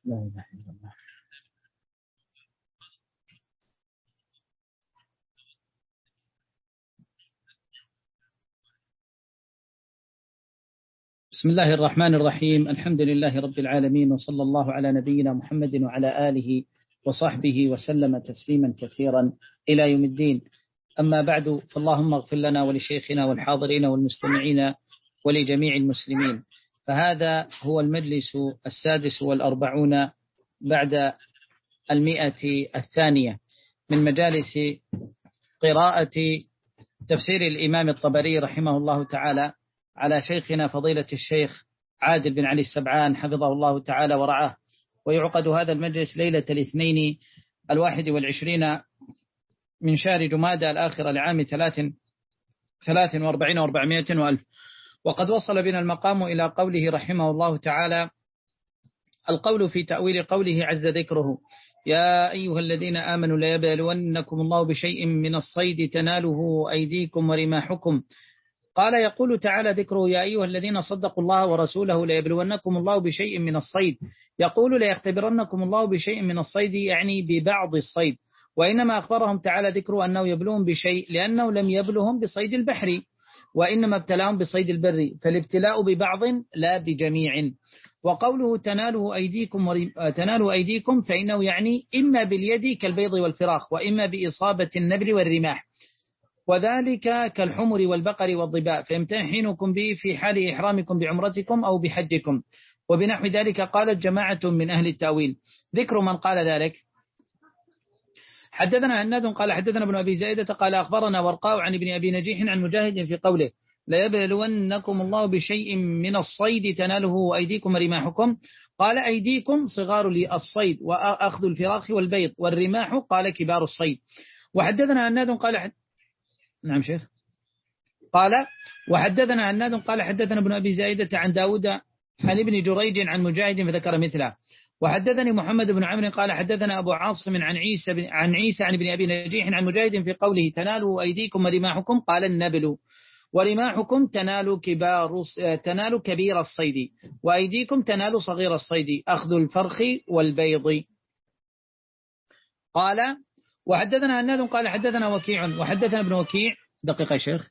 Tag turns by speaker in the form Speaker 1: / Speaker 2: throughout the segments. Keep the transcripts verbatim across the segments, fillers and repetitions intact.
Speaker 1: لا إله إلا الله. بسم الله الرحمن الرحيم. الحمد لله رب العالمين، وصلى الله على نبينا محمد وعلى آله وصحبه وسلم تسليما كثيرا إلى يوم الدين. أما بعد، فاللهم اغفر لنا ولشيخنا والحاضرين والمستمعين ولجميع المسلمين. فهذا هو المجلس السادس والأربعون بعد المئة الثانية من مجالس قراءة تفسير الإمام الطبري رحمه الله تعالى على شيخنا فضيلة الشيخ عادل بن علي السبعان حفظه الله تعالى ورعاه. ويعقد هذا المجلس ليلة الاثنين الواحد والعشرين من شهر جمادى الآخر لعام ثلاث ثلاث واربعين واربعمائة وألف. وقد وصل بنا المقام إلى قوله رحمه الله تعالى: القول في تأويل قوله عز ذكره: يا أيها الذين آمنوا ليبلونكم الله بشيء من الصيد تناله أيديكم ورماحكم. قال يقول تعالى ذكره: يا أيها الذين صدقوا الله ورسوله ليبلونكم الله بشيء من الصيد. يقول ليختبرنكم الله بشيء من الصيد، يعني ببعض الصيد. وإنما أخبرهم تعالى ذكره أنه يبلون بشيء لأنه لم يبلهم بصيد البحر، وإنما ابتلاهم بصيد البر، فالابتلاء ببعض لا بجميع. وقوله تناله أيديكم ورم... تناله أيديكم فإنه يعني إما باليد كالبيض والفراخ، وإما بإصابة النبل والرماح، وذلك كالحمر والبقر والضباء، فيمتحنكم به في حال إحرامكم بعمرتكم أو بحجكم. وبنحو ذلك قالت جماعة من أهل التأويل. ذكر من قال ذلك: حدثنا هناد قال حدثنا ابن أبي زائدة قال أخبرنا ورقاء عن ابن أبي نجيح عن مجاهد في قوله: ليبلونكم الله بشيء من الصيد تناله أيديكم ورماحكم. قال أيديكم صغار للصيد وأخذ الفراخ والبيض، والرماح قال كبار الصيد. وحدثنا هناد قال حد... نعم شيخ. قال وحدثنا هناد قال حدثنا ابن أبي زائدة عن داود عن ابن جريج عن مجاهد فذكر مثله. وحدثني محمد بن عمرو قال حدثنا أبو عاصم عن عيسى بن عن عيسى عن ابن أبي نجيح عن مجاهد في قوله تنالوا أيديكم ورماحكم. قال النبل، ورماحكم تنال كبار تنال كبير الصيد، وأيديكم تنال صغير الصيد أخذ الفرخ والبيض. قال وحدثنا هناد قال حدثنا وكيع وحدثنا ابن وكيع. دقيقة يا شيخ.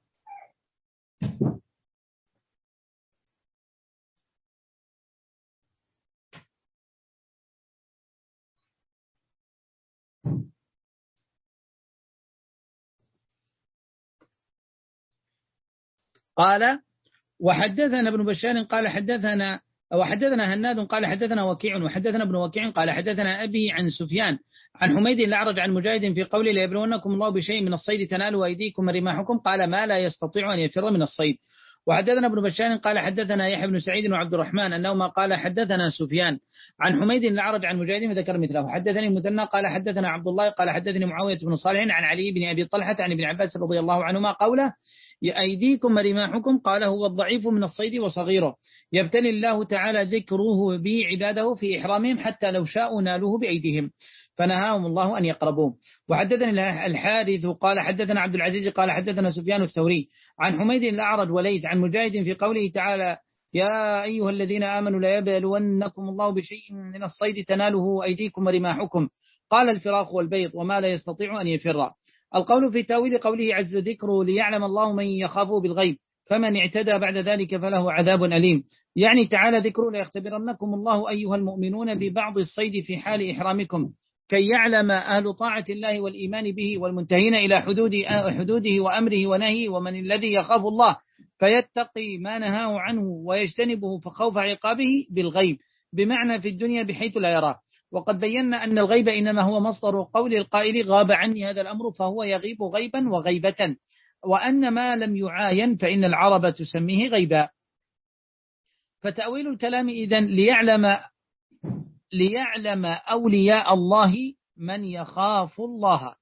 Speaker 1: قال وحدثنا ابن بشار قال حدثنا وحدثنا هناد قال حدثنا وكيع وحدثنا ابن وكيع قال حدثنا أبي عن سفيان عن حميد الأعرج عن مجاهد في قوله ليبلونكم الله بشيء من الصيد تنالوا أيديكم ورماحكم. قال ما لا يستطيع أن يفر من الصيد. وحدثنا ابن بشار قال حدثنا يحيى بن سعيد وعبد الرحمن أنهما قال حدثنا سفيان عن حميد الأعرج عن مجاهد فذكر مثله. حدثني المثنى قال حدثنا عبد الله قال حدثني معاوية بن صالح عن علي بن أبي طلحة عن ابن عباس رضي الله عنهما قوله أيديكم ورماحكم. قال هو الضعيف من الصيد وصغيره، يبتلي الله تعالى ذكره به عباده في إحرامهم حتى لو شاءوا نالوه بأيديهم، فنهاهم الله أن يقربوه. وحدثنا الحارث قال حدثنا عبد العزيز قال حدثنا سفيان الثوري عن حميد الأعرج وليث عن مجاهد في قوله تعالى يا أيها الذين آمنوا لا يبلونكم الله بشيء من الصيد تناله أيديكم ورماحكم. قال الفراخ والبيض وما لا يستطيع أن يفر. القول في تاويل قوله عز ذكره ليعلم الله من يخافه بالغيب، فمن اعتدى بعد ذلك فله عذاب أليم. يعني تعالى ذكره ليختبرنكم الله أيها المؤمنون ببعض الصيد في حال إحرامكم، كي يعلم أهل طاعة الله والإيمان به والمنتهين إلى حدود حدوده وأمره ونهيه، ومن الذي يخاف الله فيتقي ما نهاه عنه ويجتنبه فخوف عقابه بالغيب، بمعنى في الدنيا بحيث لا يراه. وقد بينا أن الغيب إنما هو مصدر قول القائل غاب عني هذا الأمر، فهو يغيب غيبا وغيبة، وأن ما لم يعاين فإن العرب تسميه غيبا. فتأويل الكلام إذن ليعلم ليعلم أولياء الله من يخاف الله،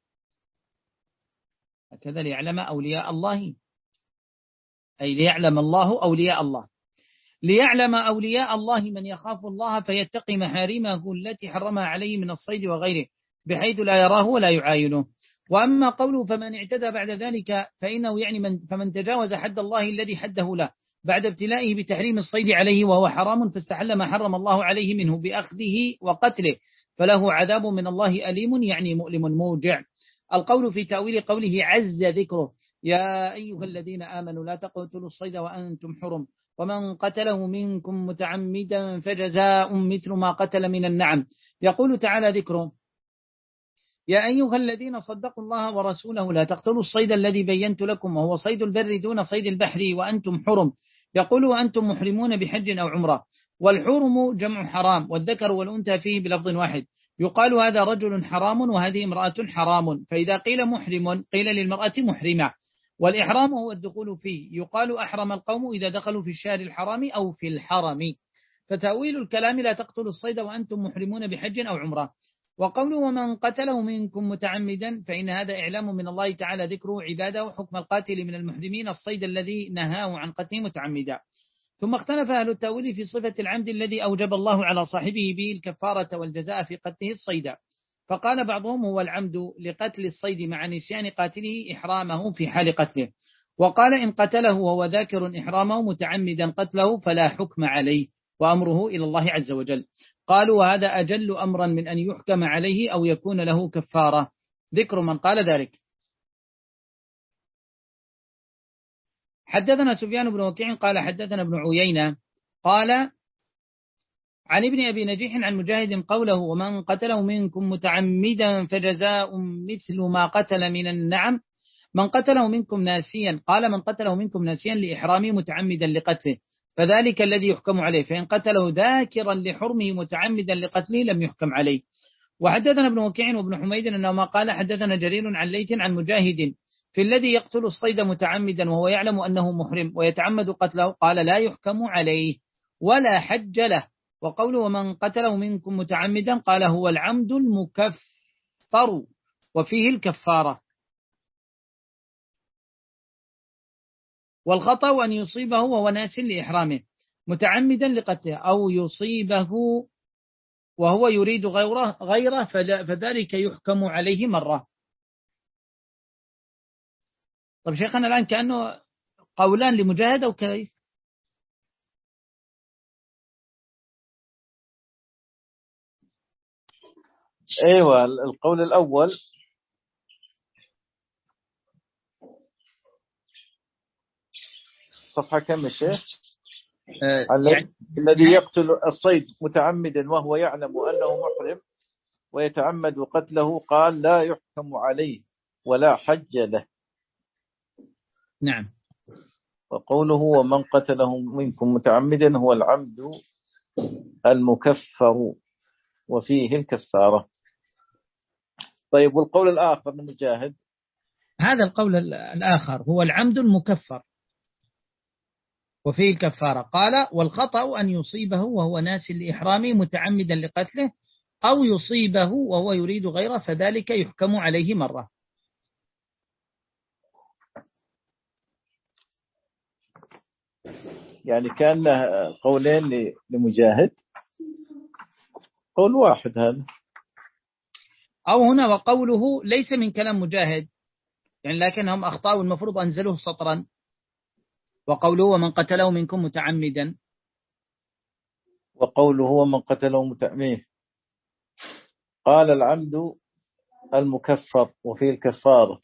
Speaker 1: هكذا ليعلم أولياء الله، أي ليعلم الله أولياء الله، ليعلم أولياء الله من يخاف الله فيتقي محارمه التي حرمها عليه من الصيد وغيره بحيث لا يراه ولا يعاينه. وأما قوله فمن اعتدى بعد ذلك فإنه يعني من فمن تجاوز حد الله الذي حده له، بعد ابتلائه بتحريم الصيد عليه وهو حرام، فاستحل ما حرم الله عليه منه بأخذه وقتله، فله عذاب من الله أليم، يعني مؤلم موجع. القول في تأويل قوله عز ذكره: يا أيها الذين آمنوا لا تقتلوا الصيد وأنتم حرم، ومن قتله منكم متعمدا فجزاء مثل ما قتل من النعم. يقول تعالى ذكره: يا أيها الذين صدقوا الله ورسوله لا تقتلوا الصيد الذي بينت لكم وهو صيد البر دون صيد البحر وأنتم حرم. يقول وأنتم محرمون بحج أو عمرة. والحرم جمع حرام، والذكر والأنثى فيه بلفظ واحد. يقال هذا رجل حرام وهذه امرأة حرام، فإذا قيل محرم قيل للمرأة محرمة. والإحرام هو الدخول فيه، يقال أحرم القوم إذا دخلوا في الشهر الحرام أو في الحرم. فتأويل الكلام لا تقتلوا الصيد وأنتم محرمون بحج أو عمرة. وقوله ومن قتله منكم متعمدا، فإن هذا إعلام من الله تعالى ذكره عباده وحكم القاتل من المحرمين الصيد الذي نهاه عن قتله متعمدا. ثم اختلف أهل التأويل في صفة العمد الذي أوجب الله على صاحبه به الكفارة والجزاء في قتله الصيد. فقال بعضهم هو العمد لقتل الصيد مع نسيان قاتله إحرامه في حال قتله. وقال إن قتله وهو ذاكر إحرامه متعمدا قتله فلا حكم عليه، وأمره إلى الله عز وجل. قالوا وهذا أجل أمرا من أن يحكم عليه أو يكون له كفارة. ذكر من قال ذلك. حدثنا سفيان بن وكيع قال حدثنا ابن عيينة قال عن ابن أبي نجيح عن مجاهد قوله ومن قتله منكم متعمدا فجزاء مثل ما قتل من النعم. من قتله منكم ناسيا، قال من قتله منكم ناسيا لإحرامه متعمدا لقتله فذلك الذي يحكم عليه، فإن قتله ذاكرا لحرمه متعمدا لقتله لم يحكم عليه. وحدثنا ابن وكيع وابن حميد أنهما قال حدثنا جرير عن ليث عن مجاهد في الذي يقتل الصيد متعمدا وهو يعلم أنه محرم ويتعمد قتله، قال لا يحكم عليه ولا حج له. وقوله ومن قتله منكم متعمدا قال هو العمد المكفر وفيه الكفارة. والخطأ أن يصيبه وهو ناس لإحرامه متعمدا لقتله، أو يصيبه وهو يريد غيره, غيره فذلك يحكم عليه مرة. طب شيخنا الآن كأنه قولان لمجاهد أو كيف؟
Speaker 2: أيوة، القول الأول صفحة كم يا شيخ؟
Speaker 1: آه
Speaker 2: يعني الذي يقتل الصيد متعمدا وهو يعلم أنه محرم ويتعمد قتله قال لا يحكم عليه ولا حج له.
Speaker 1: نعم.
Speaker 2: وقوله ومن قتله منكم متعمدا هو العمد المكفر وفيه الكفارة. طيب والقول الآخر لمجاهد؟
Speaker 1: هذا القول الآخر هو العمد المكفر وفيه الكفارة. قال والخطأ أن يصيبه وهو ناس لإحرامه متعمدا لقتله، أو يصيبه وهو يريد غيره فذلك يحكم عليه مرة.
Speaker 2: يعني كان له قولين لمجاهد، قول واحد هذا.
Speaker 1: أو هنا وقوله ليس من كلام مجاهد يعني، لكنهم أخطأوا المفروض أنزلوه سطرا. وقوله ومن قتله منكم متعمدا،
Speaker 2: وقوله ومن قتله متعمدا قال العمد المكفر وفيه الكفارة.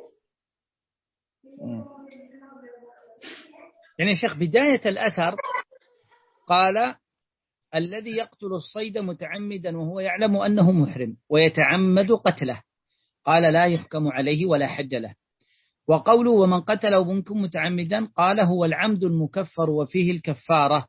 Speaker 1: يعني شيخ بداية الأثر قال الذي يقتل الصيد متعمدا وهو يعلم أنه محرم ويتعمد قتله قال لا يحكم عليه ولا حد له. وقوله ومن قتله منكم متعمدا قال هو العمد المكفر وفيه الكفارة.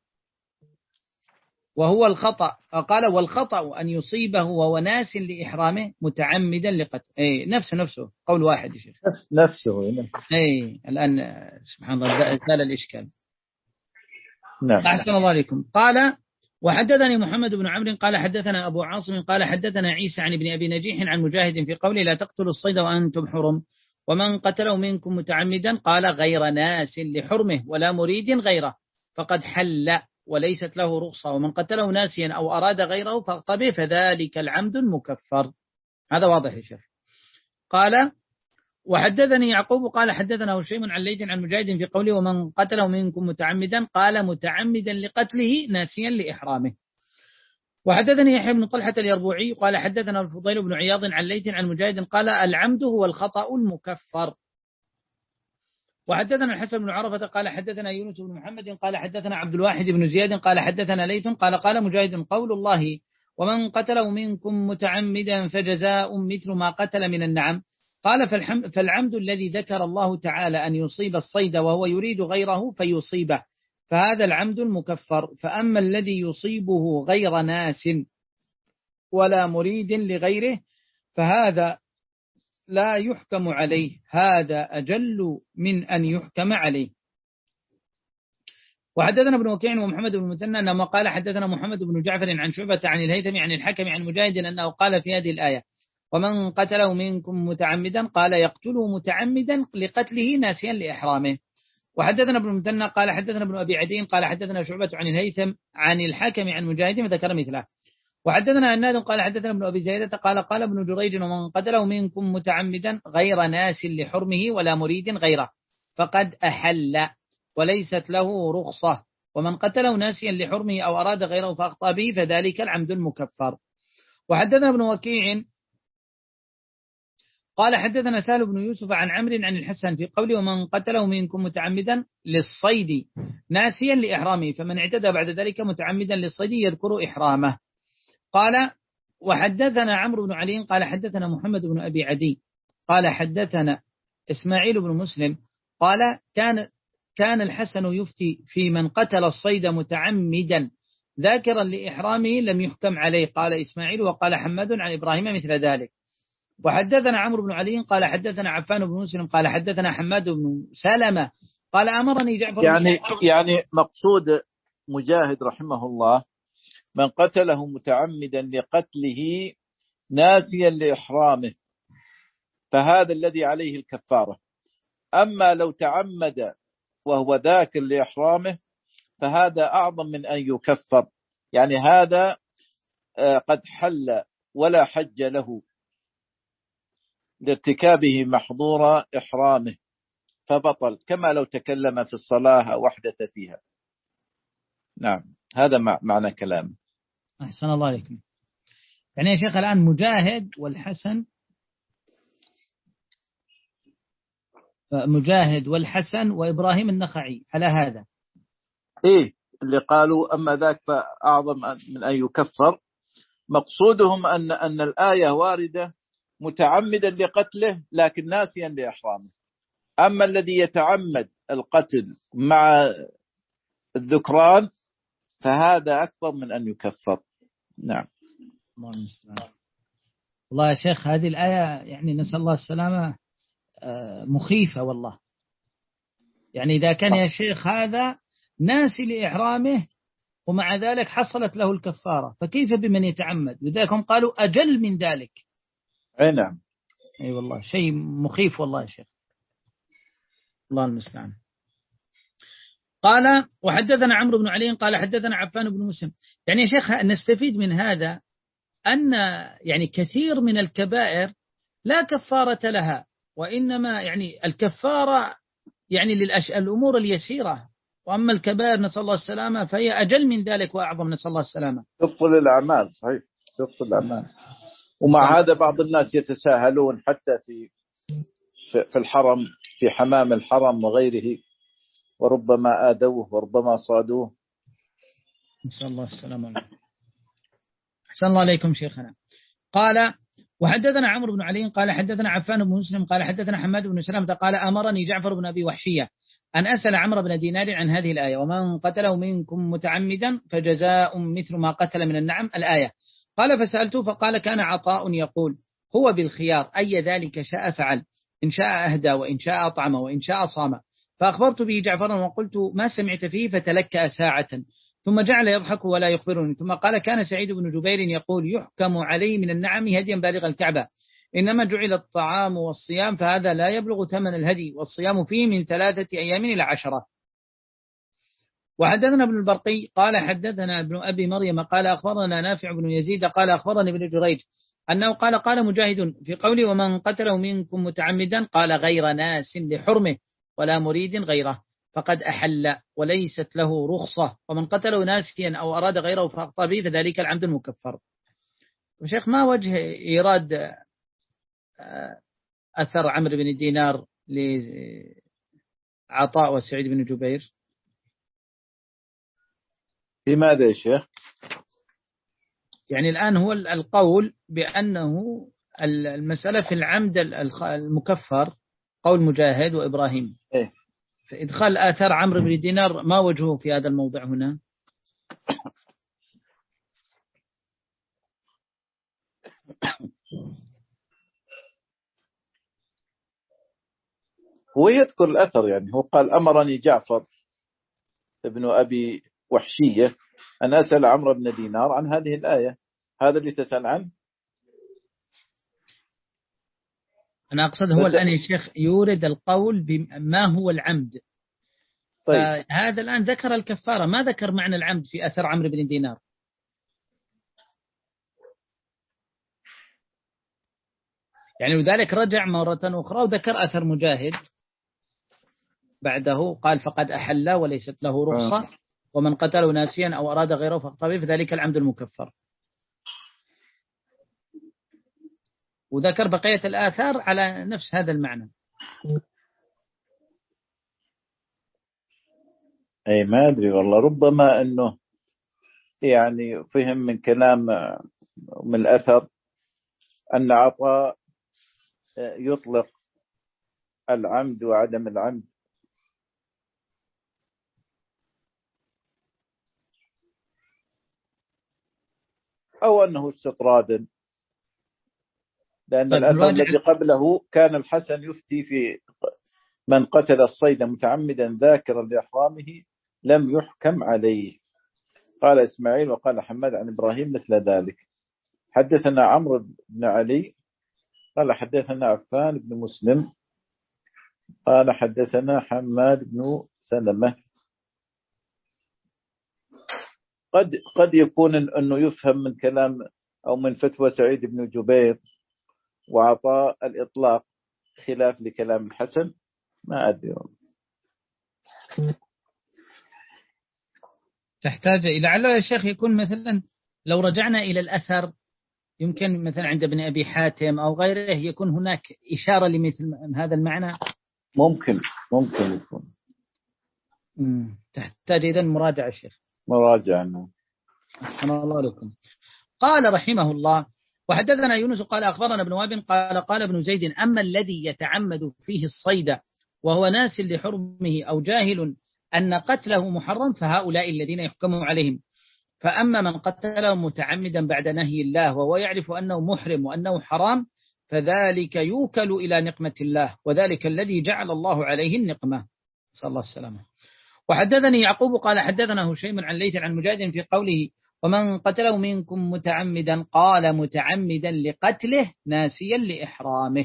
Speaker 1: وهو الخطأ، قال والخطأ أن يصيبه وهو ناس لإحرامه متعمدا لقتل. أي نفسه نفسه قول واحد يا شيخ،
Speaker 2: نفسه.
Speaker 1: أي الآن سبحان الله زال الإشكال.
Speaker 2: نعم.
Speaker 1: أحسن الله عليكم. قال وحدثني محمد بن عمرو قال حدثنا أبو عاصم قال حدثنا عيسى عن ابن أبي نجيح عن مجاهد في قوله لا تقتلوا الصيد وأنتم حرم، ومن قتله منكم متعمدا قال غير ناس لحرمه ولا مريد غيره فقد حل وليست له رخصة، ومن قتله ناسيا أو أراد غيره فاغتبه فذلك العمد المكفر. هذا واضح يا شيخ. قال وحدثني يعقوب قال حدثنا هشيم عن ليث عن مجاهد في قوله ومن قتله منكم متعمدا قال متعمدا لقتله ناسيا لإحرامه. وحدثني يحيى بن طلحة اليربوعي قال حدثنا الفضيل بن عياض عن ليث عن مجاهد قال العمد هو الخطأ المكفر. وحدثنا الحسن بن عرفة قال حدثنا يونس بن محمد قال حدثنا عبد الواحد بن زياد قال حدثنا ليث قال قال مجاهد قول الله ومن قتله منكم متعمدا فجزاء مثل ما قتل من النعم قال فالعمد الذي ذكر الله تعالى أن يصيب الصيد وهو يريد غيره فيصيبه فهذا العمد المكفر. فأما الذي يصيبه غير ناس ولا مريد لغيره فهذا لا يحكم عليه، هذا أجل من أن يحكم عليه. وحدثنا ابن وكيع ومحمد بن المثنى أنه قال حدثنا محمد بن جعفر عن شعبة عن الهيثم عن الحكم عن مجاهد أنه قال في هذه الآية ومن قتله منكم متعمدا قال يقتله متعمدا لقتله ناسيا لإحرامه. وحدثنا ابن المثنى قال حدثنا ابن أبي عدي قال حدثنا شعبة عن الهيثم عن الحكم عن مجاهد وذكر مثله. وحدثنا هناد قال حدثنا ابن أبي زيادة قال قال ابن جريج ومن قتله منكم متعمدا غير ناس لحرمه ولا مريد غيره فقد أحل وليست له رخصة ومن قتله ناسيا لحرمه أو أراد غيره فأخطأ به فذلك العمد المكفر. وحدثنا ابن وكيع قال حدثنا سهل بن يوسف عن عمرو عن الحسن في قوله ومن قتله منكم متعمدا للصيد ناسيا لإحرامه فمن اعتدى بعد ذلك متعمدا للصيد يذكر إحرامه. قال وحدثنا عمرو بن علي قال حدثنا محمد بن أبي عدي قال حدثنا إسماعيل بن مسلم قال كان كان الحسن يفتي في من قتل الصيد متعمدا ذاكرا لإحرامه لم يحكم عليه. قال إسماعيل وقال حماد عن إبراهيم مثل ذلك. وحدثنا عمرو بن علي قال حدثنا عفان بن مسلم قال حدثنا حماد بن سلمة قال أمرني جعفر
Speaker 2: يعني يعني مقصود مجاهد رحمه الله من قتله متعمدا لقتله ناسيا لإحرامه فهذا الذي عليه الكفارة. أما لو تعمد وهو ذاكر لإحرامه فهذا أعظم من أن يكفر، يعني هذا قد حل ولا حج له لارتكابه محظور إحرامه فبطل كما لو تكلم في الصلاة أو أحدث فيها. نعم هذا معنى كلام.
Speaker 1: أحسن الله عليكم. يعني يا شيخ الآن مجاهد والحسن مجاهد والحسن وإبراهيم النخعي على هذا
Speaker 2: إيه اللي قالوا أما ذاك فأعظم من أن يكفر. مقصودهم أن أن الآية واردة متعمدا لقتله لكن ناسيا لإحرامه. أما الذي يتعمد القتل مع الذكران فهذا أكبر من أن يكفر. نعم.
Speaker 1: الله المستعان. والله يا شيخ هذه الآية يعني نسأل الله السلامة مخيفة والله. يعني إذا كان يا شيخ هذا ناسي لإحرامه ومع ذلك حصلت له الكفارة فكيف بمن يتعمد؟ لذلك هم قالوا أجل من ذلك.
Speaker 2: أي نعم.
Speaker 1: أي والله شيء مخيف والله يا شيخ. الله المستعان. قال وحدثنا عمرو بن علي قال حدثنا عفان بن مسلم. يعني يا شيخ نستفيد من هذا أن يعني كثير من الكبائر لا كفارة لها وإنما يعني الكفارة يعني للأمور اليسيرة، وأما الكبائر نسأل الله السلامة فهي أجل من ذلك وأعظم نسأل الله السلامة.
Speaker 2: تبطل الأعمال صحيح تبطل الأعمال. ومع هذا بعض الناس يتساهلون حتى في في الحرم في حمام الحرم وغيره وربما آدوه وربما صادوه.
Speaker 1: نسأل الله السلامة. أحسن الله عليكم شيخنا. قال وحدثنا عمرو بن علي قال حدثنا عفان بن مسلم قال حدثنا حماد بن سلمة قال أمرني جعفر بن أبي وحشية أن أسأل عمرو بن دينار عن هذه الآية ومن قتله منكم متعمدا فجزاء مثل ما قتل من النعم الآية. قال فسألته فقال كان عطاء يقول هو بالخيار أي ذلك شاء فعل إن شاء أهدى وإن شاء أطعم وإن شاء صام. فأخبرت به جعفرا وقلت ما سمعت فيه فتلكأ ساعة ثم جعل يضحك ولا يخبرني ثم قال كان سعيد بن جبير يقول يحكم عليه من النعم هديا بالغ الكعبة إنما جعل الطعام والصيام فهذا لا يبلغ ثمن الهدي والصيام فيه من ثلاثة أيام إلى عشرة. وحدثنا ابن البرقي قال حدثنا ابن أبي مريم قال أخبرنا نافع بن يزيد قال أخبرني ابن جريج أنه قال قال مجاهد في قوله ومن قتله منكم متعمدا قال غير ناس لحرمه ولا مريد غيره فقد أحل وليست له رخصة ومن قتله ناسيا أو أراد غيره فأخطأ به فذلك العمد المكفر. شيخ ما وجه إيراد أثر عمرو بن دينار لعطاء وسعيد بن جبير؟
Speaker 2: لماذا يا شيخ؟
Speaker 1: يعني الآن هو القول بأنه المسألة في العمد المكفر قول مجاهد وإبراهيم
Speaker 2: إيه؟
Speaker 1: فإدخال آثار عمرو بن دينار ما وجهه في هذا الموضع هنا؟
Speaker 2: هو يذكر الأثر، يعني هو قال أمرني جعفر ابن أبي وحشية أن أسأل عمرو بن دينار عن هذه الآية، هذا اللي تسأل عنه؟
Speaker 1: أنا أقصد هو الآن يا شيخ يورد القول بما هو العمد. طيب. هذا الآن ذكر الكفارة، ما ذكر معنى العمد في أثر عمرو بن دينار. يعني لذلك رجع مرة أخرى وذكر أثر مجاهد بعده قال فقد أحل وليست له رخصة ومن قتله ناسيا أو أراد غيره فأخطأ به فذلك العمد المكفر، وذكر بقية الآثار على نفس هذا المعنى.
Speaker 2: أي ما أدري والله، ربما أنه يعني فهم من كلام من الأثر أن عطاء يطلق العمد وعدم العمد، أو أنه استطرادا، لأن طيب الأثر الذي قبله كان الحسن يفتي في من قتل الصيد متعمدا ذاكرا لإحرامه لم يحكم عليه. قال إسماعيل وقال حماد عن إبراهيم مثل ذلك. حدثنا عمرو بن علي قال حدثنا عفان بن مسلم قال حدثنا حماد بن سلمة. قد قد يكون أنه يفهم من كلام أو من فتوى سعيد بن جبير وعطاء الإطلاق خلاف لكلام الحسن، ما أدري.
Speaker 1: تحتاج إلى على يا شيخ يكون مثلا لو رجعنا إلى الأثر يمكن مثلا عند ابن أبي حاتم أو غيره يكون هناك إشارة لمثل هذا المعنى.
Speaker 2: ممكن ممكن يكون.
Speaker 1: مم. تحتاج إذن مراجعة الشيخ.
Speaker 2: مراجعة.
Speaker 1: أحسن الله لكم. قال رحمه الله وحدثنا يونس قال أخبرنا ابن وهب قال قال ابن زيد أما الذي يتعمد فيه الصيد وهو ناس لحرمه أو جاهل أن قتله محرم فهؤلاء الذين يحكم عليهم. فأما من قتله متعمدا بعد نهي الله وهو يعرف أنه محرم وأنه حرام فذلك يوكل إلى نقمة الله وذلك الذي جعل الله عليه النقمة، صلى الله السلامة. وحدثني يعقوب قال حدثنا هشيم عن ليث عن مجاهد في قوله ومن قتله منكم متعمدا قال متعمدا لقتله ناسيا لإحرامه.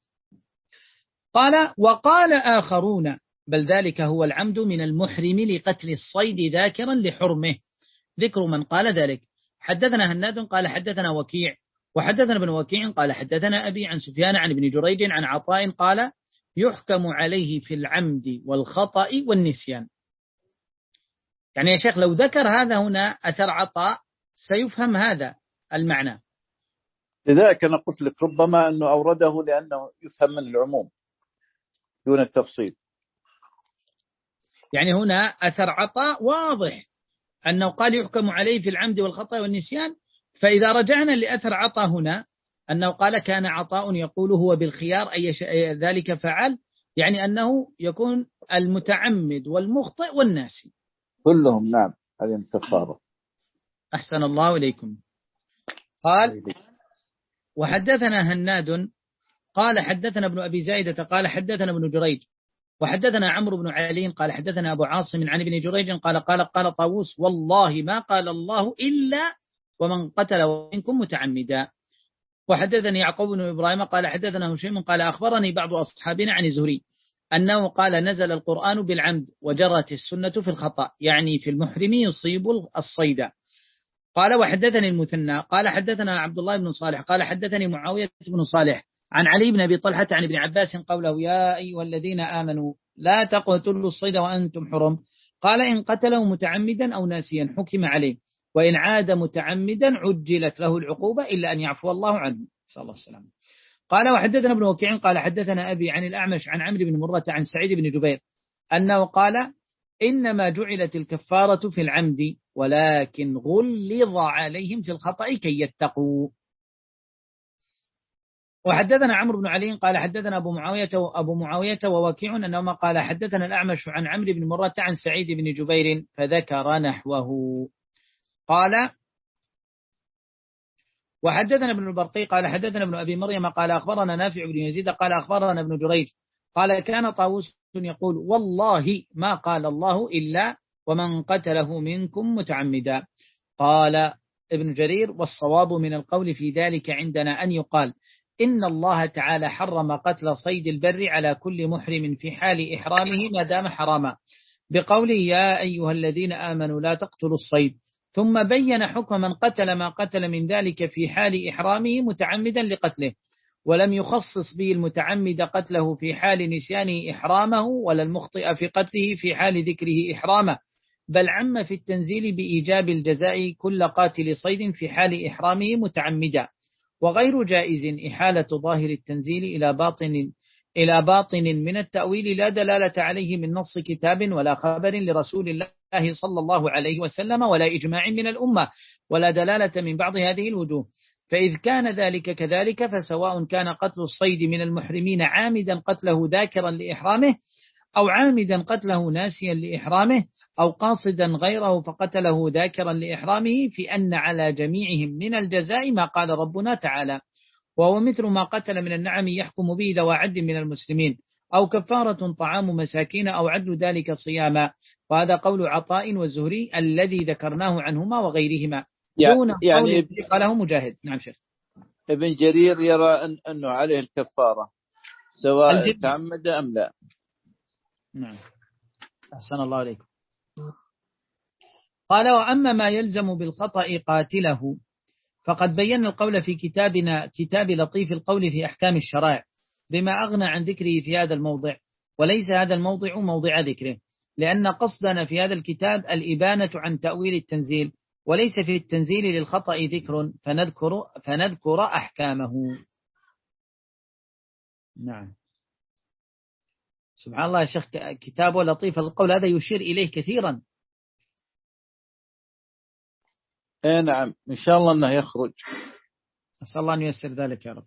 Speaker 1: قال وقال آخرون بل ذلك هو العمد من المحرم لقتل الصيد ذاكرا لحرمه، ذكر من قال ذلك. حدثنا هناد قال حدثنا وكيع وحدثنا ابن وكيع قال حدثنا أبي عن سفيان عن ابن جريج عن عطاء قال يحكم عليه في العمد والخطأ والنسيان. يعني يا شيخ لو ذكر هذا هنا أثر عطاء سيفهم هذا المعنى.
Speaker 2: لذلك أنا قلت لك ربما أنه أورده لأنه يفهم من العموم دون التفصيل.
Speaker 1: يعني هنا أثر عطاء واضح أنه قال يحكم عليه في العمد والخطأ والنسيان، فإذا رجعنا لأثر عطاء هنا أنه قال كان عطاء يقول هو بالخيار أي ذلك فعل، يعني أنه يكون المتعمد والمخطئ والناسي
Speaker 2: كلهم. نعم هذه كفارة.
Speaker 1: أحسن الله إليكم. قال وحدثنا هناد قال حدثنا ابن أبي زايدة قال حدثنا ابن جريج وحدثنا عمرو بن علي قال حدثنا أبو عاصم عن ابن جريج قال قال قال طاووس والله ما قال الله إلا ومن قتل منكم متعمدا. وحدثني يعقوب بن إبراهيم قال حدثنا هشيم قال أخبرني بعض أصحابنا عن الزهري أنه قال نزل القرآن بالعمد وجرت السنة في الخطأ، يعني في المحرم يصيب الصيد. قال وحدثني المثنى قال حدثنا عبد الله بن صالح قال حدثني معاوية بن صالح عن علي بن أبي طلحة عن ابن عباس قوله يا أيها الذين آمنوا لا تقتلوا الصيد وأنتم حرم قال إن قتله متعمدا أو ناسيا حكم عليه وإن عاد متعمدا عجلت له العقوبة إلا أن يعفو الله عنه صلى الله عليه وسلم. قال وحدثنا ابن وكيع قال حدثنا أبي عن الأعمش عن عمرو بن مرة عن سعيد بن جبير أنه قال إنما جعلت الكفارة في العمد ولكن غلظ عليهم في الخطأ كي يتقوا. وحدثنا عمرو بن علي قال حدثنا أبو معاوية وأبو معاوية ووكيع أنهما قال حدثنا الأعمش عن عمرو بن مرة عن سعيد بن جبير فذكر نحوه. قال وحدثنا ابن البرقي قال حدثنا ابن أبي مريم قال أخبرنا نافع بن يزيد قال أخبرنا ابن جريج قال كان طاووس يقول والله ما قال الله إلا ومن قتله منكم متعمدا. قال ابن جرير والصواب من القول في ذلك عندنا أن يقال إن الله تعالى حرم قتل صيد البر على كل محرم في حال إحرامه ما دام حراما بقوله يا أيها الذين آمنوا لا تقتلوا الصيد ثم بين حكم من قتل ما قتل من ذلك في حال إحرامه متعمدا لقتله ولم يخصص به المتعمد قتله في حال نسيانه إحرامه ولا المخطئ في قتله في حال ذكره إحرامه بل عم في التنزيل بإيجاب الجزاء كل قاتل صيد في حال إحرامه متعمدا وغير جائز إحالة ظاهر التنزيل إلى باطن إلى باطن من التأويل لا دلالة عليه من نص كتاب ولا خبر لرسول الله صلى الله عليه وسلم ولا إجماع من الأمة ولا دلالة من بعض هذه الوجوه. فإذ كان ذلك كذلك فسواء كان قتل الصيد من المحرمين عامدا قتله ذاكرا لإحرامه أو عامدا قتله ناسيا لإحرامه أو قاصدا غيره فقتله ذاكرا لإحرامه في أن على جميعهم من الجزاء ما قال ربنا تعالى وهو مثل ما قتل من النعم يحكم به ذو عدل من المسلمين أو كفارة طعام مساكين أو عدل ذلك صياما. وهذا قول عطاء والزهري الذي ذكرناه عنهما وغيرهما دون
Speaker 2: يعني
Speaker 1: قول قاله مجاهد. نعم شيخ.
Speaker 2: ابن جرير يرى أن أنه عليه الكفارة سواء تعمد أم لا.
Speaker 1: نعم أحسن الله عليكم. قال وأما ما يلزم بالخطأ قاتله فقد بينا القول في كتابنا كتاب لطيف القول في أحكام الشرائع بما أغنى عن ذكره في هذا الموضع وليس هذا الموضع موضع ذكره لأن قصدنا في هذا الكتاب الإبانة عن تأويل التنزيل وليس في التنزيل للخطأ ذكر فنذكر, فنذكر أحكامه. نعم سبحان الله يا شيخ كتاب لطيف القول هذا يشير إليه كثيرا.
Speaker 2: اي نعم إن شاء الله أنه يخرج
Speaker 1: أسأل الله أن ييسر ذلك يا رب.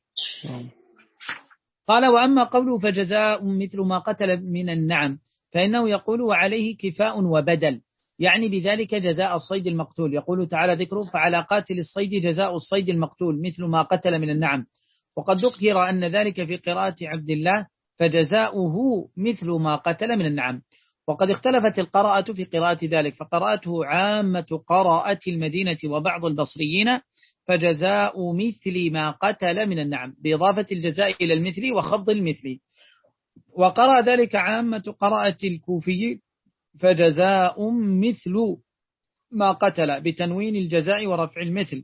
Speaker 1: قال وأما قوله فجزاء مثل ما قتل من النعم فإنه يقول وعليه كفاء وبدل يعني بذلك جزاء الصيد المقتول. يقول تعالى ذكره فعلى قاتل الصيد جزاء الصيد المقتول مثل ما قتل من النعم. وقد ذكر أن ذلك في قراءة عبد الله فجزاؤه مثل ما قتل من النعم. وقد اختلفت القراءة في قراءة ذلك فقراءته عامة قراءة المدينة وبعض البصريين فجزاء مثل ما قتل من النعم بإضافة الجزاء إلى المثل وخفض المثل. وقرأ ذلك عامة قراءة الكوفي فجزاء مثل ما قتل بتنوين الجزاء ورفع المثل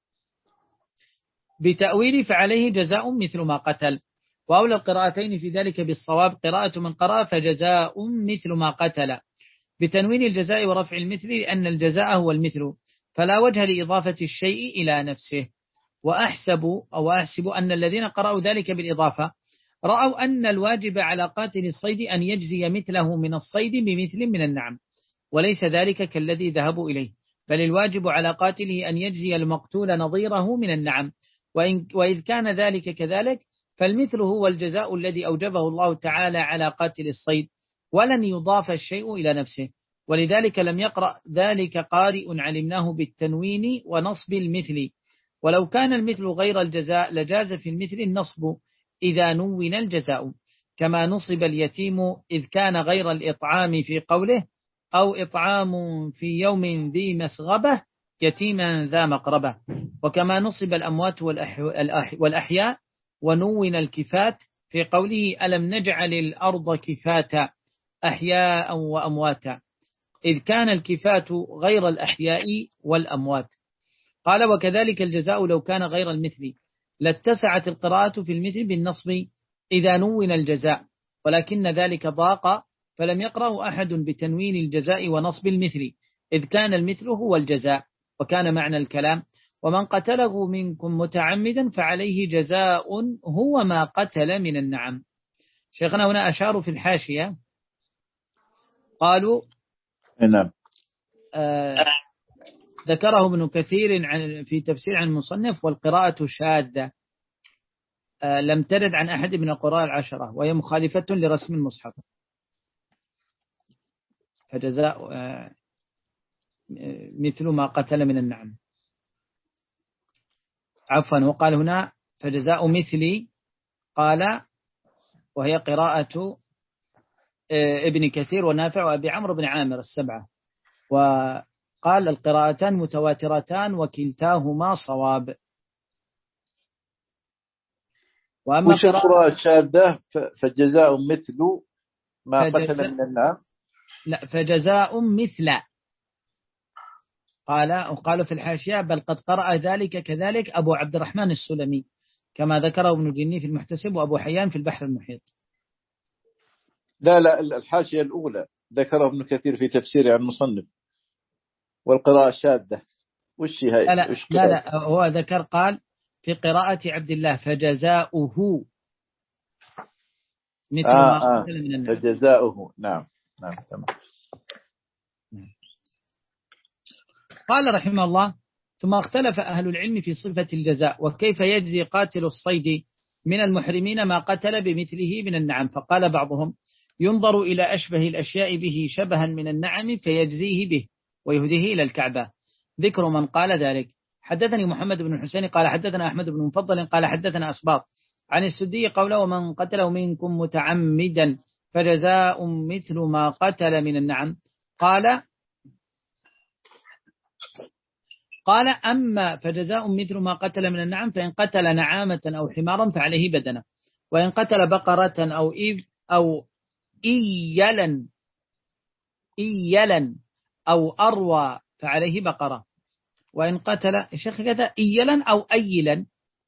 Speaker 1: بتأويل فعليه جزاء مثل ما قتل. وأولى القراءتين في ذلك بالصواب قراءة من قرأ فجزاء مثل ما قتل بتنوين الجزاء ورفع المثل لأن الجزاء هو المثل فلا وجه لإضافة الشيء إلى نفسه. وأحسب أو أحسب أن الذين قرأوا ذلك بالإضافة رأوا أن الواجب على قاتل الصيد أن يجزي مثله من الصيد بمثل من النعم وليس ذلك كالذي ذهبوا إليه بل الواجب على قاتله أن يجزي المقتول نظيره من النعم. وإن وإذ كان ذلك كذلك فالمثل هو الجزاء الذي أوجبه الله تعالى على قاتل الصيد ولن يضاف الشيء إلى نفسه ولذلك لم يقرأ ذلك قارئ علمناه بالتنوين ونصب المثل. ولو كان المثل غير الجزاء لجاز في المثل النصب إذا نون الجزاء كما نصب اليتيم إذ كان غير الإطعام في قوله أو إطعام في يوم ذي مسغبة يتيما ذا مقربة وكما نصب الأموات والأحياء ونون الكفات في قوله ألم نجعل الأرض كفاتا أحياء وأمواتا إذ كان الكفات غير الأحياء والأموات. قال وكذلك الجزاء لو كان غير المثل لاتسعت القراءة في المثل بالنصب إذا نون الجزاء، ولكن ذلك ضاق فلم يقرأ أحد بتنوين الجزاء ونصب المثل، إذ كان المثل هو الجزاء. وكان معنى الكلام ومن قتله منكم متعمدا فعليه جزاء هو ما قتل من النعم. شيخنا هنا أشاروا في الحاشية قالوا
Speaker 2: نعم.
Speaker 1: آه ذكره ابن كثير عن في تفسير عن المصنف والقراءة شاذة آه لم ترد عن أحد من القراء العشرة وهي مخالفة لرسم المصحف، فجزاء آه مثل ما قتل من النعم. عفوا وقال هنا فجزاء مثلي، قال وهي قراءة ابن كثير ونافع وأبي عمرو بن عامر السبعة، وقال القراءتان متواترتان وكلتاهما صواب. وأما
Speaker 2: وش القراءة الشاذة فجزاء مثل ما قتل من النعم؟
Speaker 1: لا فجزاء مثل، قال وقالوا في الحاشية بل قد قرأ ذلك كذلك أبو عبد الرحمن السلمي كما ذكره ابن جني في المحتسب وأبو حيان في البحر المحيط.
Speaker 2: لا لا الحاشية الأولى ذكره ابن كثير في تفسيره عن المصنف والقراءة الشاذة وش هي؟
Speaker 1: لا لا, لا لا هو ذكر قال في قراءة عبد الله فجزاؤه مثل
Speaker 2: آه
Speaker 1: ما
Speaker 2: آه
Speaker 1: قتل من النعم.
Speaker 2: فجزاؤه نعم نعم تمام.
Speaker 1: قال رحمه الله ثم اختلف أهل العلم في صفة الجزاء وكيف يجزي قاتل الصيد من المحرمين ما قتل بمثله من النعم، فقال بعضهم ينظر إلى أشبه الأشياء به شبها من النعم فيجزيه به ويهديه إلى الكعبة. ذكر من قال ذلك. حدثني محمد بن الحسين قال حدثنا أحمد بن مفضل قال حدثنا أسباط عن السدي قوله ومن قتله منكم متعمدا فجزاء مثل ما قتل من النعم. قال قال أما فجزاء مثل ما قتل من النعم فإن قتل نعامة أو حمارا فعليه بدنة، وإن قتل بقرة أو إب أو إيلا إيلا أو أروى فعليه بقرة، وإن قتل الشيخ كذا إيلا أو أيلا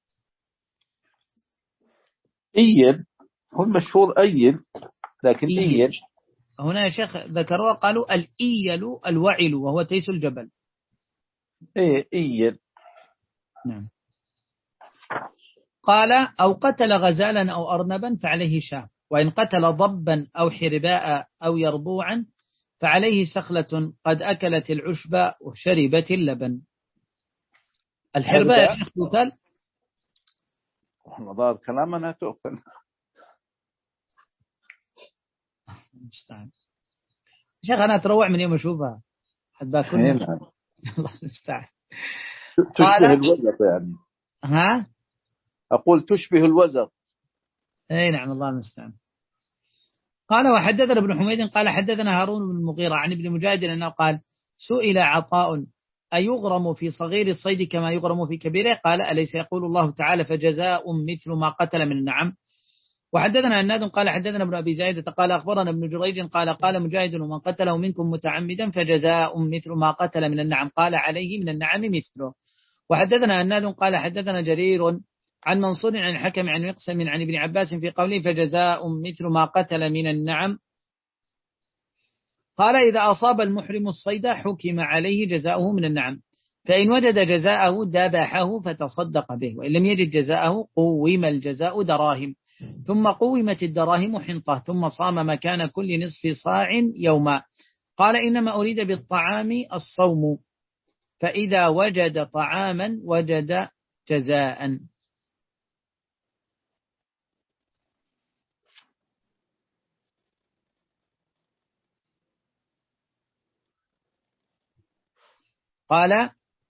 Speaker 2: إيل هو المشهور أيل لكن إيل, إيل.
Speaker 1: هنا يا شيخ ذكروا قالوا الإيل الوعل وهو تيس الجبل.
Speaker 2: إيه إيل
Speaker 1: نعم. قال أو قتل غزالا أو أرنبا فعليه شاة، وإن قتل ضبا أو حرباء أو يربوعا فعليه سخلة قد أكلت العشب وشربت اللبن. الحرباء يا شيخ تؤكل؟
Speaker 2: مضار كلام أنها تؤكل.
Speaker 1: مستعان شيخ أنا أتروع من يوم أشوفها حد باكل. الله المستعان.
Speaker 2: تشبه الوزغ يعني.
Speaker 1: ها؟
Speaker 2: أقول تشبه الوزغ.
Speaker 1: أي نعم الله المستعان. قال وحدثنا ابن حميد قال حدثنا هارون بن المغيرة عن ابن مجاهد أنه قال سئل عطاء أيغرم في صغير الصيد كما يغرم في كبيره؟ قال أليس يقول الله تعالى فجزاء مثل ما قتل من النعم. وحدثنا هناد قال حدثنا ابن أبي زايدة قال أخبرنا ابن جريج قال قال مجاهد ومن قتله منكم متعمدا فجزاء مثل ما قتل من النعم قال عليه من النعم مثله. وحدثنا هناد قال حدثنا جرير عن منصور عن الحكم عن مقسم عن ابن عباس في قوله فجزاء مثل ما قتل من النعم. قال إذا أصاب المحرم الصيد حكم عليه جزاؤه من النعم، فإن وجد جزاءه ذبحه فتصدق به، وإن لم يجد جزاءه قوم الجزاء دراهم، ثم قومت الدراهم حنطة، ثم صام مكان كل نصف صاع يوما. قال إنما أريد بالطعام الصوم، فإذا وجد طعاما وجد جزاء. قال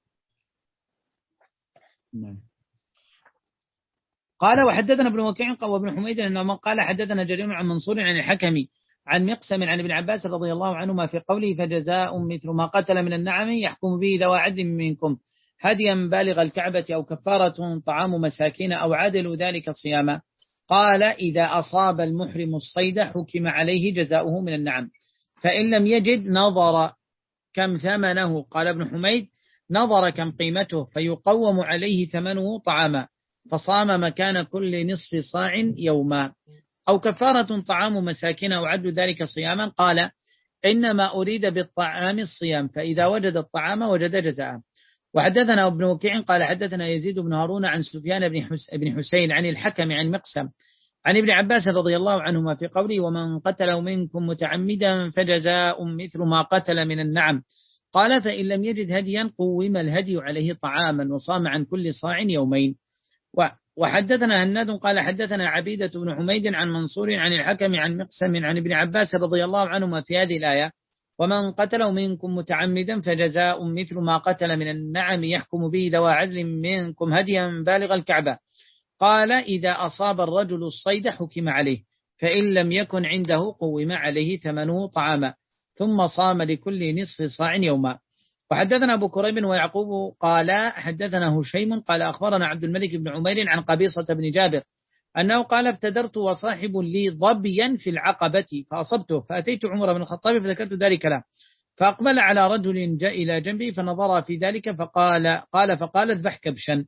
Speaker 1: قال وحدثنا ابن وكيع وابن حميد أنه من قال حدثنا جرير عن منصور عن الحكم عن مقسم عن ابن عباس رضي الله عنهما في قوله فجزاء مثل ما قتل من النعم يحكم به ذوى عدل منكم هديا بالغ الكعبة أو كفارة طعام مساكين أو عدل ذلك صياما. قال إذا أصاب المحرم الصيد حكم عليه جزاؤه من النعم، فإن لم يجد نظر كم ثمنه. قال ابن حميد نظر كم قيمته فيقوم عليه ثمنه طعاما، فصام مكان كل نصف صاع يوما، أو كفارة طعام مساكين أو عد ذلك صياما. قال إنما أريد بالطعام الصيام، فإذا وجد الطعام وجد جزاء. وحدثنا ابن وكيع قال حدثنا يزيد بن هارون عن سفيان بن حسين عن الحكم عن مقسم عن ابن عباس رضي الله عنهما في قوله ومن قتله منكم متعمدا فجزاء مثل ما قتل من النعم. قال فإن لم يجد هديا قوم الهدي عليه طعاما وصام عن كل صاع يومين. وحدثنا هناد قال حدثنا عبيدة بن حميد عن منصور عن الحكم عن مقسم عن ابن عباس رضي الله عنهما في هذه الآية ومن قتله منكم متعمدا فجزاء مثل ما قتل من النعم يحكم به ذوى عدل منكم هديا بالغ الكعبة. قال إذا أصاب الرجل الصيد حكم عليه، فإن لم يكن عنده قوم عليه ثمنه طعاما، ثم صام لكل نصف صاع يوما. وحدثنا أبو كريب ويعقوب قال حدثنا هشيم قال أخبرنا عبد الملك بن عمير عن قبيصة بن جابر أنه قال ابتدرت وصاحب لي ظبيا في العقبة فأصبته، فأتيت عمر بن الخطاب فذكرت ذلك له، فأقبل على رجل جاء إلى جنبي فنظر في ذلك فقال قال فقال اذبح كبشا.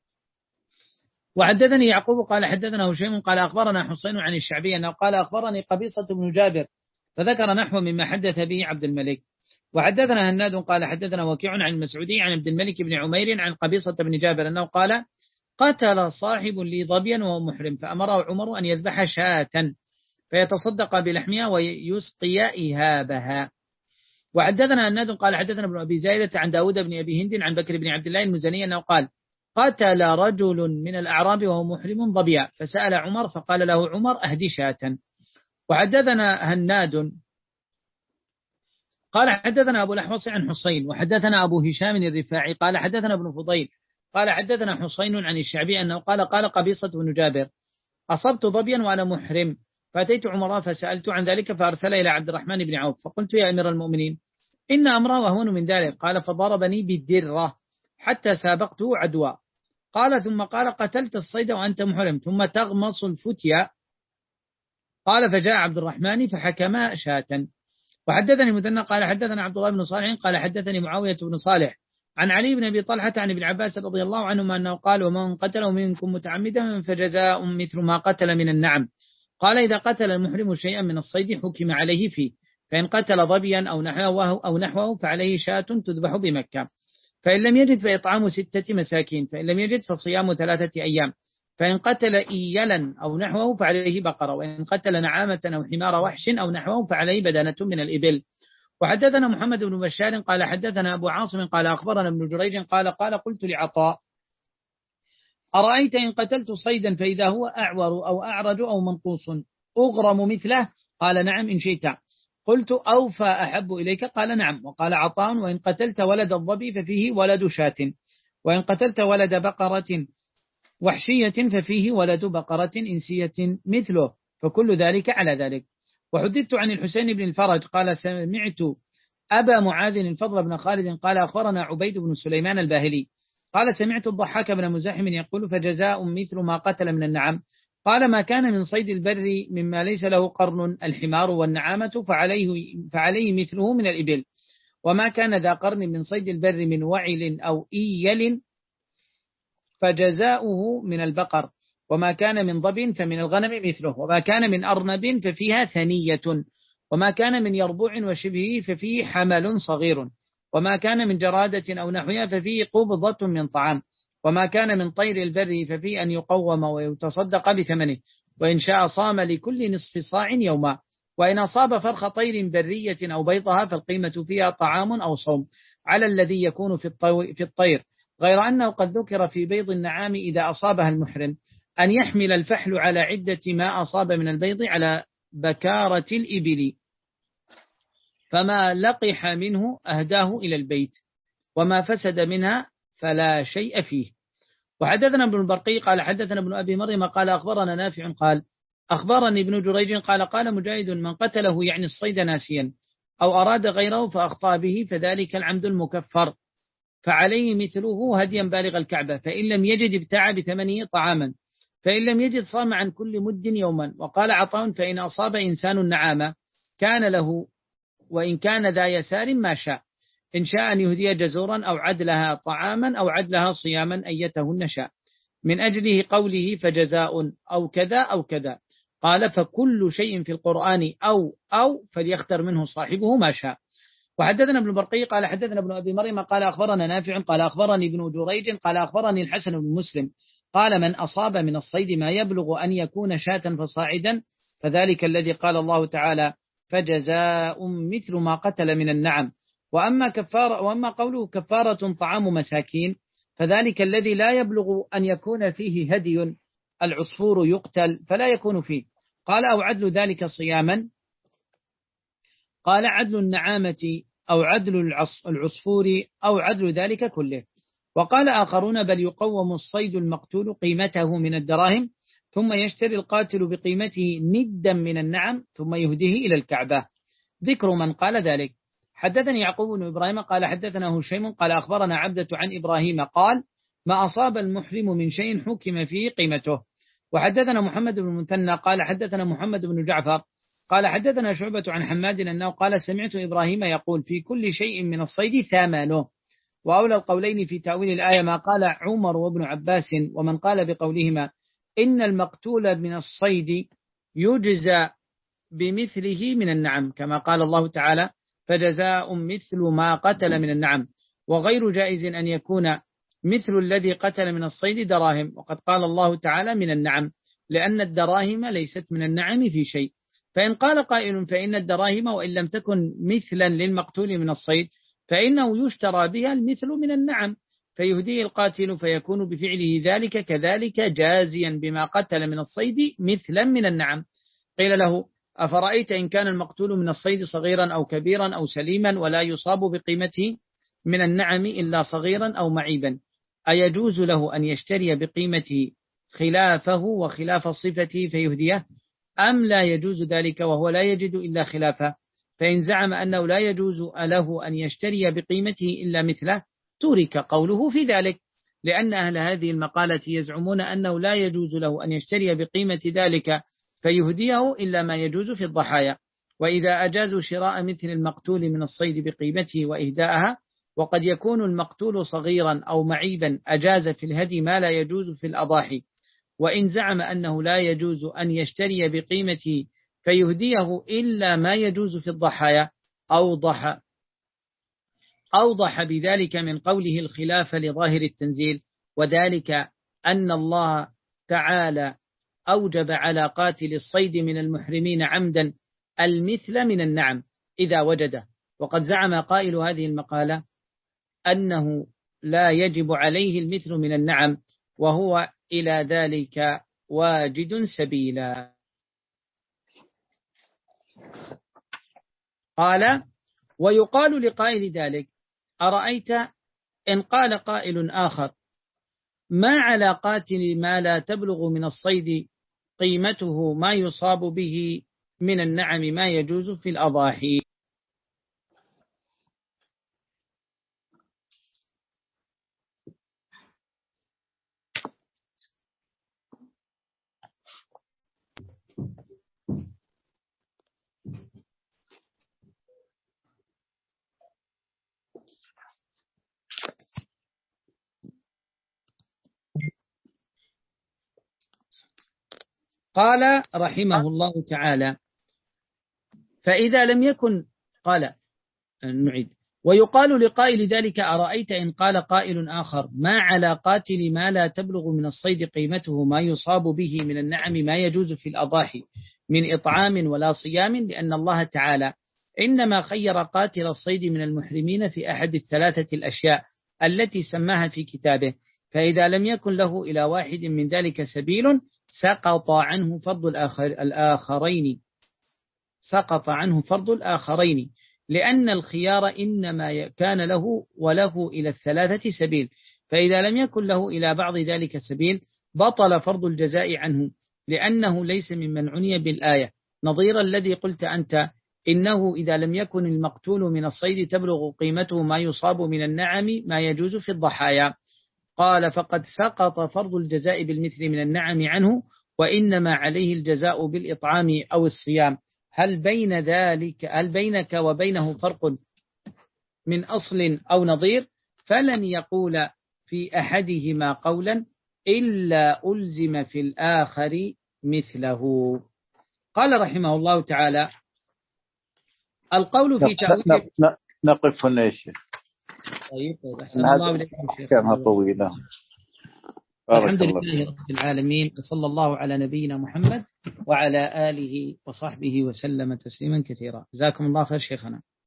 Speaker 1: وحدثني يعقوب قال حدثنا هشيم قال أخبرنا حسين عن الشعبي أنه قال أخبرني قبيصة بن جابر فذكر نحو مما حدث به عبد الملك. وحدثنا هناد قال حدثنا وكيع عن المسعودي عن عبد الملك بن عمير عن قبيصة بن جابر أنه قال قتل صاحب لي ظبيا وهو محرم، فأمره عمر أن يذبح شاة فيتصدق بلحمها ويسقي إهابها. وحدثنا هناد قال حدثنا ابن أبي زايدة عن داود بن أبي هند عن بكر بن عبد الله المزني أنه قال قتل رجل من الأعراب وهو محرم ظبيا، فسأل عمر فقال له عمر أهدي شاة. وحدثنا هناد قال حدثنا أبو الأحوص عن حسين وحدثنا أبو هشام الرفاعي قال حدثنا ابن فضيل قال حدثنا حسين عن الشعبي أنه قال قال قبيصة بن جابر أصبت ظبيا وأنا محرم، فأتيت عمر فسألت عن ذلك فأرسل إلى عبد الرحمن بن عوف فقلت يا أمير المؤمنين إن أمره أهون من ذلك. قال فضربني بالدرة حتى سابقته عدوى. قال ثم قال قتلت الصيد وأنت محرم ثم تغمص الفتيا. قال فجاء عبد الرحمن فحكما شاة. وحدثني مثنى قال حدثنا عبد الله بن صالح قال حدثني معاوية بن صالح عن علي بن أبي طلحة عن ابن عباس رضي الله عنهما أنه قال ومن قتله منكم متعمدا فجزاء مثل ما قتل من النعم. قال إذا قتل المحرم شيئا من الصيد حكم عليه فيه، فإن قتل ظبيا أو نحوه, أو نحوه فعليه شاة تذبح بمكة، فإن لم يجد فإطعام ستة مساكين، فإن لم يجد فصيام ثلاثة أيام، فإن قتل إيلا أو نحوه فعليه بقرة، وإن قتل نعامة أو حمار وحش أو نحوه فعليه بدنة من الإبل. وحدثنا محمد بن بشار قال حدثنا أبو عاصم قال أخبرنا ابن جريج قال قال قلت لعطاء أرأيت إن قتلت صيدا فإذا هو أعور أو أعرج أو منقوص أغرم مثله؟ قال نعم إن شئت. قلت أوفى أحب إليك؟ قال نعم. وقال عطاء وإن قتلت ولد الظبي ففيه ولد شاة، وإن قتلت ولد بقرة وحشية ففيه ولد بقرة إنسية مثله، فكل ذلك على ذلك. وحدثت عن الحسين بن الفرج قال سمعت أبا معاذ الفضل بن خالد قال أخبرنا عبيد بن سليمان الباهلي قال سمعت الضحاك بن مزاحم يقول فجزاء مثل ما قتل من النعم. قال ما كان من صيد البر مما ليس له قرن الحمار والنعامة فعليه, فعليه مثله من الإبل، وما كان ذا قرن من صيد البر من وعل أو إيل فجزاؤه من البقر، وما كان من ضب فمن الغنم مثله، وما كان من أرنب ففيها ثنية، وما كان من يربوع وشبهه ففيه حمل صغير، وما كان من جرادة أو نحوها ففيه قبضة من طعام، وما كان من طير البر ففيه أن يقوم ويتصدق بثمنه، وإن شاء صام لكل نصف صاع يوما، وإن أصاب فرخ طير برية أو بيضها فالقيمة فيها طعام أو صوم على الذي يكون في الطير، غير أنه قد ذكر في بيض النعام إذا أصابها المحرم أن يحمل الفحل على عدة ما أصاب من البيض على بكارة الإبل، فما لقح منه أهداه إلى البيت، وما فسد منها فلا شيء فيه. وحدثنا ابن البرقي قال حدثنا ابن أبي مريم قال أخبرنا نافع قال أخبرني ابن جريج قال قال مجاهد من قتله يعني الصيد ناسيا أو أراد غيره فأخطأ به فذلك العمد المكفر، فعليه مثله هديا بالغ الكعبة، فإن لم يجد ابتاع بثمنه طعاما، فإن لم يجد صام عن كل مد يوما. وقال عطاء فإن أصاب إنسان النعامة كان له وإن كان ذا يسار ما شاء، إن شاء أن يهدي جزورا أو عدلها طعاما أو عدلها صياما أيتهن شاء، من أجله قوله فجزاء أو كذا أو كذا. قال فكل شيء في القرآن أو أو فليختر منه صاحبه ما شاء. وحدثنا ابن البرقي قال حدثنا ابن أبي مريم قال أخبرنا نافع قال أخبرني ابن جريج قال أخبرني الحسن بن مسلم قال من أصاب من الصيد ما يبلغ أن يكون شاة فصاعدا فذلك الذي قال الله تعالى فجزاء مثل ما قتل من النعم. وأما كفارة وأما قوله كفارة طعام مساكين فذلك الذي لا يبلغ أن يكون فيه هدي العصفور يقتل فلا يكون فيه. قال أو عدل ذلك صياما، قال عدل النعامة أو عدل العصفور أو عدل ذلك كله. وقال آخرون بل يقوم الصيد المقتول قيمته من الدراهم ثم يشتري القاتل بقيمته ندا من النعم ثم يهديه إلى الكعبة. ذكر من قال ذلك. حدثني يعقوب بن إبراهيم قال حدثنا هشيم قال أخبرنا عبدة عن إبراهيم قال ما أصاب المحرم من شيء حكم فيه قيمته. وحدثنا محمد بن المثنى قال حدثنا محمد بن جعفر قال حدثنا شعبة عن حماد أنه قال سمعت إبراهيم يقول في كل شيء من الصيد ثمانه. وأولى القولين في تأويل الآية ما قال عمر وابن عباس ومن قال بقولهما إن المقتول من الصيد يجزى بمثله من النعم كما قال الله تعالى فجزاء مثل ما قتل من النعم. وغير جائز أن يكون مثل الذي قتل من الصيد دراهم وقد قال الله تعالى من النعم لأن الدراهم ليست من النعم في شيء. فإن قال قائل فإن الدراهم وإن لم تكن مثلا للمقتول من الصيد فإنه يشترى بها المثل من النعم فيهديه القاتل فيكون بفعله ذلك كذلك جازيا بما قتل من الصيد مثلا من النعم. قيل له أفرأيت إن كان المقتول من الصيد صغيرا أو كبيرا أو سليما ولا يصاب بقيمته من النعم إلا صغيرا أو معيبا أيجوز له أن يشتري بقيمته خلافه وخلاف صفته فيهديه أم لا يجوز ذلك وهو لا يجد إلا خلافه؟ فإن زعم أنه لا يجوز له أن يشتري بقيمته إلا مثله ترك قوله في ذلك، لأن أهل هذه المقالة يزعمون أنه لا يجوز له أن يشتري بقيمة ذلك فيهديه إلا ما يجوز في الضحايا. وإذا أجازوا شراء مثل المقتول من الصيد بقيمته وإهداءها وقد يكون المقتول صغيرا أو معيبا أجاز في الهدي ما لا يجوز في الأضاحي. وإن زعم أنه لا يجوز أن يشتري بقيمته فيهديه إلا ما يجوز في الضحايا أوضح أوضح بذلك من قوله الخلاف لظاهر التنزيل وذلك أن الله تعالى أوجب على قاتل الصيد من المحرمين عمدا المثل من النعم إذا وجده. وقد زعم قائل هذه المقالة أنه لا يجب عليه المثل من النعم وهو إلى ذلك واجد سبيلا. قال ويقال لقائل ذلك أرأيت إن قال قائل آخر ما على قاتل ما لا تبلغ من الصيد قيمته ما يصاب به من النعم ما يجوز في الأضاحي. قال رحمه الله تعالى فإذا لم يكن قال نعيد ويقال لقائل ذلك أرأيت إن قال قائل آخر ما على قاتل ما لا تبلغ من الصيد قيمته ما يصاب به من النعم ما يجوز في الأضاحي من إطعام ولا صيام لأن الله تعالى إنما خير قاتل الصيد من المحرمين في أحد الثلاثة الأشياء التي سماها في كتابه فإذا لم يكن له إلى واحد من ذلك سبيل سقط عنه فرض الآخر الآخرين سقط عنه فرض الآخرين لأن الخيار إنما كان له وله إلى الثلاثة سبيل فإذا لم يكن له إلى بعض ذلك سبيل بطل فرض الجزاء عنه لأنه ليس ممن عني بالآية نظير الذي قلت أنت إنه إذا لم يكن المقتول من الصيد تبلغ قيمته ما يصاب من النعم ما يجوز في الضحايا. قال فقد سقط فرض الجزاء بالمثل من النعم عنه وإنما عليه الجزاء بالإطعام أو الصيام. هل بين ذلك هل بينك وبينه فرق من أصل أو نظير فلن يقول في أحدهما قولا إلا ألزم في الآخر مثله. قال رحمه الله تعالى: القول في تأويل.
Speaker 2: نقف هنا يا شيخ.
Speaker 1: طيب أحسن الله إليكم شيخ.
Speaker 2: كانها طويلة.
Speaker 1: الحمد لله رب العالمين، وصلى الله على نبينا محمد وعلى آله وصحبه وسلم تسليما كثيرا. جزاكم الله خير شيخنا.